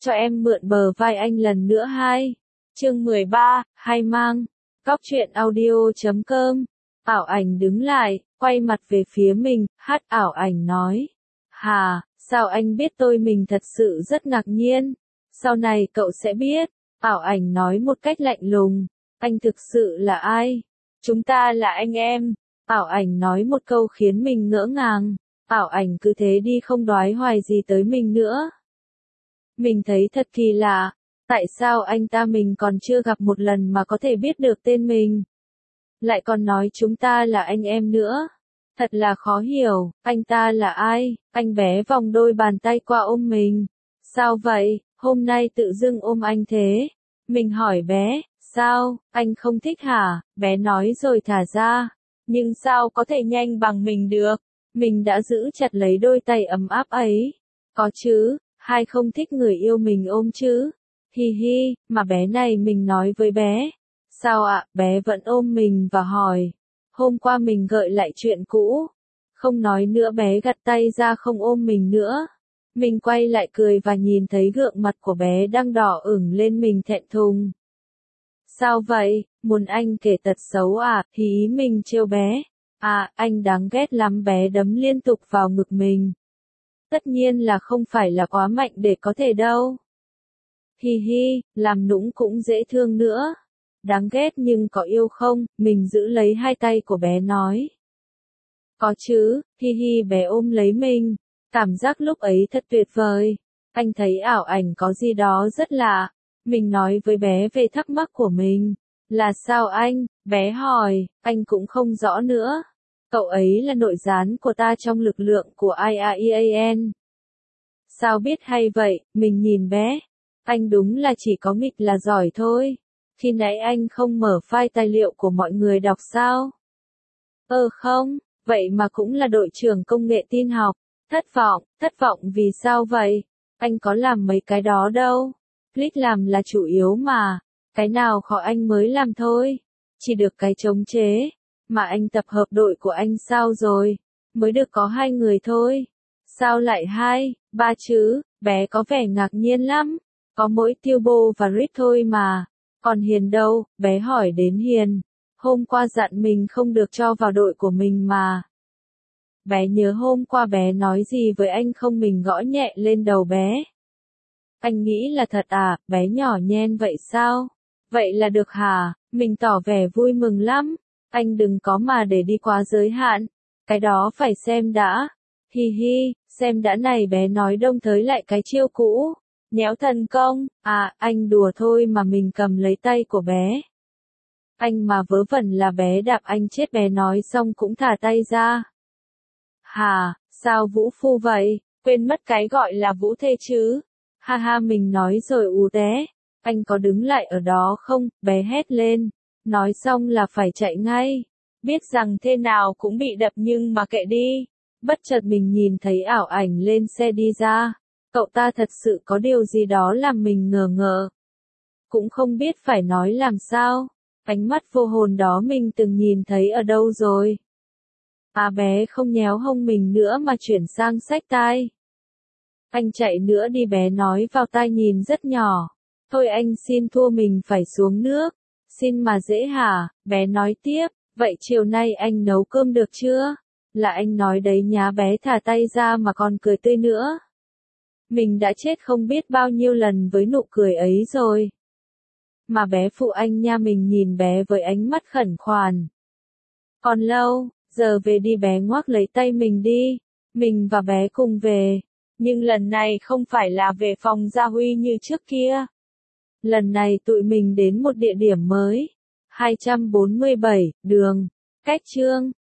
cho em mượn bờ vai anh lần nữa hai. Chương 13, hay mang. Góc truyện audio.com. Ảo ảnh đứng lại, quay mặt về phía mình, ảo ảnh nói. Hà, sao anh biết tôi? Mình thật sự rất ngạc nhiên. Sau này cậu sẽ biết. Ảo ảnh nói một cách lạnh lùng. Anh thực sự là ai? Chúng ta là anh em. Ảo ảnh nói một câu khiến mình ngỡ ngàng. Ảo ảnh cứ thế đi không đoái hoài gì tới mình nữa. Mình thấy thật kỳ lạ. Tại sao anh ta mình còn chưa gặp một lần mà có thể biết được tên mình? Lại còn nói chúng ta là anh em nữa. Thật là khó hiểu, anh ta là ai? Anh bé vòng đôi bàn tay qua ôm mình. Sao vậy, hôm nay tự dưng ôm anh thế? Mình hỏi bé, sao, anh không thích hả? Bé nói rồi thả ra. Nhưng sao có thể nhanh bằng mình được? Mình đã giữ chặt lấy đôi tay ấm áp ấy. Có chứ, hai không thích người yêu mình ôm chứ? Hi hi, mà bé này mình nói với bé. Sao ạ? Bé vẫn ôm mình và hỏi. Hôm qua mình gợi lại chuyện cũ. Không nói nữa, bé gạt tay ra không ôm mình nữa. Mình quay lại cười và nhìn thấy gương mặt của bé đang đỏ ửng lên, mình thẹn thùng. Sao vậy, muốn anh kể tật xấu à? Thì ý mình trêu bé. À, anh đáng ghét lắm. Bé đấm liên tục vào ngực mình. Tất nhiên là không phải là quá mạnh để có thể đâu. Hi hi, làm nũng cũng dễ thương nữa. Đáng ghét nhưng có yêu không? Mình giữ lấy hai tay của bé nói. Có chứ, hi hi, bé ôm lấy mình. Cảm giác lúc ấy thật tuyệt vời. Anh thấy ảo ảnh có gì đó rất lạ. Mình nói với bé về thắc mắc của mình. Là sao anh? Bé hỏi, anh cũng không rõ nữa. Cậu ấy là nội gián của ta trong lực lượng của IAEAN. Sao biết hay vậy? Mình nhìn bé. Anh đúng là chỉ có nghịch là giỏi thôi. Khi nãy anh không mở file tài liệu của mọi người đọc sao? Không, vậy mà cũng là đội trưởng công nghệ tin học. Thất vọng vì sao vậy? Anh có làm mấy cái đó đâu. Click làm là chủ yếu mà. Cái nào khó anh mới làm thôi. Chỉ được cái chống chế. Mà anh tập hợp đội của anh sao rồi? Mới được có 2 người thôi. Sao lại 2, 3 chứ? Bé có vẻ ngạc nhiên lắm. Có mỗi Tiêu Bô và Rip thôi mà. Còn Hiền đâu? Bé hỏi đến Hiền. Hôm qua dặn mình không được cho vào đội của mình mà. Bé nhớ hôm qua bé nói gì với anh không? Mình gõ nhẹ lên đầu bé. Anh nghĩ là thật à? Bé nhỏ nhen vậy sao? Vậy là được hả? Mình tỏ vẻ vui mừng lắm. Anh đừng có mà để đi quá giới hạn. Cái đó phải xem đã. Hi hi, xem đã này, bé nói đông tới lại cái chiêu cũ. Nhéo thần công. À, anh đùa thôi mà. Mình cầm lấy tay của bé. Anh mà vớ vẩn là bé đạp anh chết. Bé nói xong cũng thả tay ra. Hà, sao vũ phu vậy? Quên mất cái gọi là vũ thê chứ. Ha ha, mình nói rồi té. Anh có đứng lại ở đó không? Bé hét lên. Nói xong là phải chạy ngay. Biết rằng thế nào cũng bị đập nhưng mà kệ đi. Bất chợt mình nhìn thấy ảo ảnh lên xe đi ra. Cậu ta thật sự có điều gì đó làm mình ngờ ngợ. Cũng không biết phải nói làm sao. Ánh mắt vô hồn đó mình từng nhìn thấy ở đâu rồi. À, bé không nhéo hông mình nữa mà chuyển sang xách tai. Anh chạy nữa đi, bé nói vào tai nhìn rất nhỏ. Thôi anh xin thua, mình phải xuống nước. Xin mà dễ hả? Bé nói tiếp. Vậy chiều nay anh nấu cơm được chưa? Là anh nói đấy nhá. Bé thả tay ra mà còn cười tươi nữa. Mình đã chết không biết bao nhiêu lần với nụ cười ấy rồi. Mà bé phụ anh nha. Mình nhìn bé với ánh mắt khẩn khoản. Còn lâu, giờ về đi. Bé ngoác lấy tay mình đi. Mình và bé cùng về. Nhưng lần này không phải là về phòng Gia Huy như trước kia. Lần này tụi mình đến một địa điểm mới. 247, đường. Cách Chương.